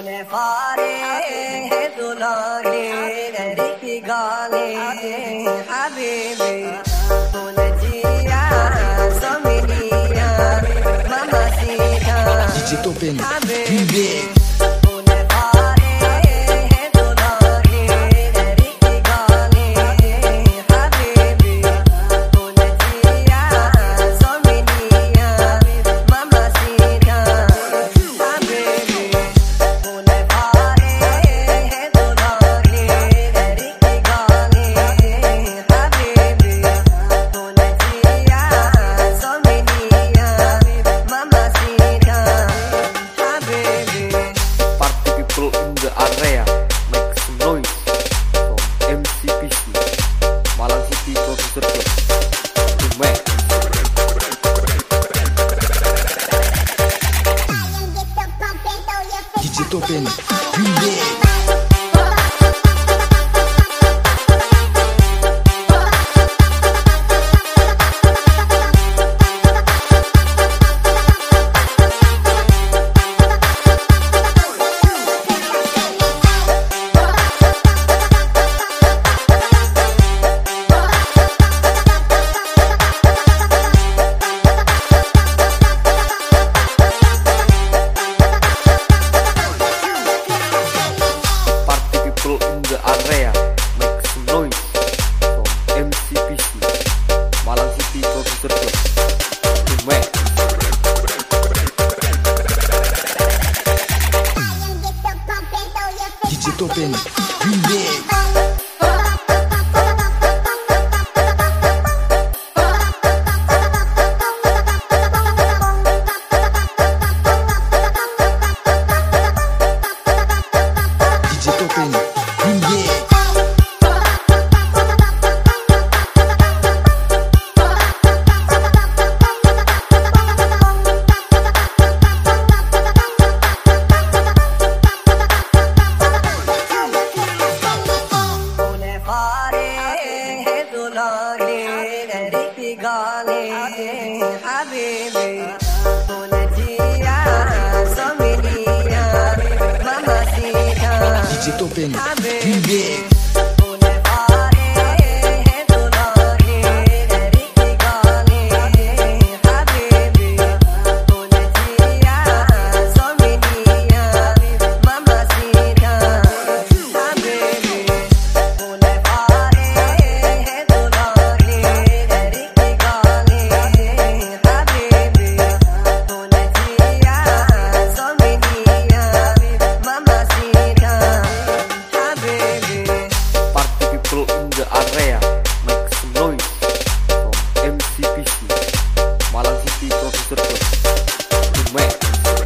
तूने फारे दुलाने की गाने हबीबी तूने जिया समिलिया mamacita Digital Pen हबीबी तूने फारे दुलाने की गाने हबीबी तूने जिया समिलिया mamacita हबीबी तूने फारे दुलाने की गाने हबीबी तूने जिया समिलिया mamacita Habibi Party people in the area make some noise from MCPC Malang City Producer Club to make Digital Pen Remix. Party people in the area make some noise from MCPC Malang City Producer Club to make Digital Pen Remix. Digital Pen Remix. तूने फारे दुलाने की गाने हबीबी तूने जिया समिलिया mamacita Digital Pen Remix. तूने फारे दुलाने की गाने हबीबी तूने जिया समिलिया mamacita हबीबी तूने फारे दुलाने की गाने हबीबी तूने जिया समिलिया mamacita Habibi Party people in the area make some noise from MCPC Malang City Producer Club to make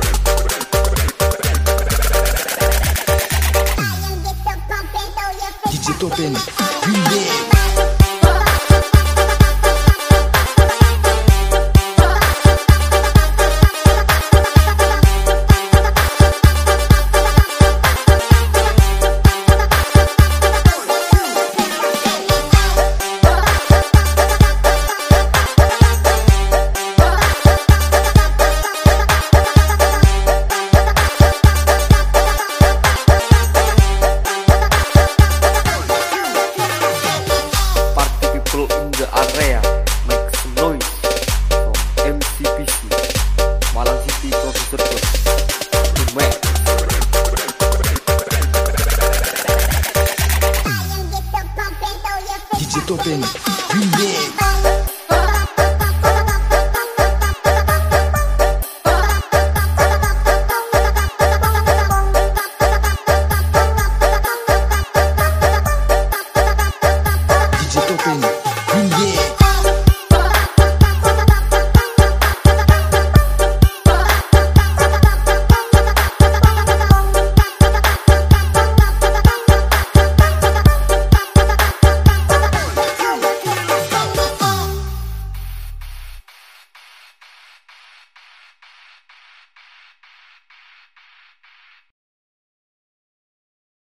Digital Pen Remix. Party people in the area make some noise from MCPC Malang City Producer Club to make Digital Pen Remix. Digital Pen Remix.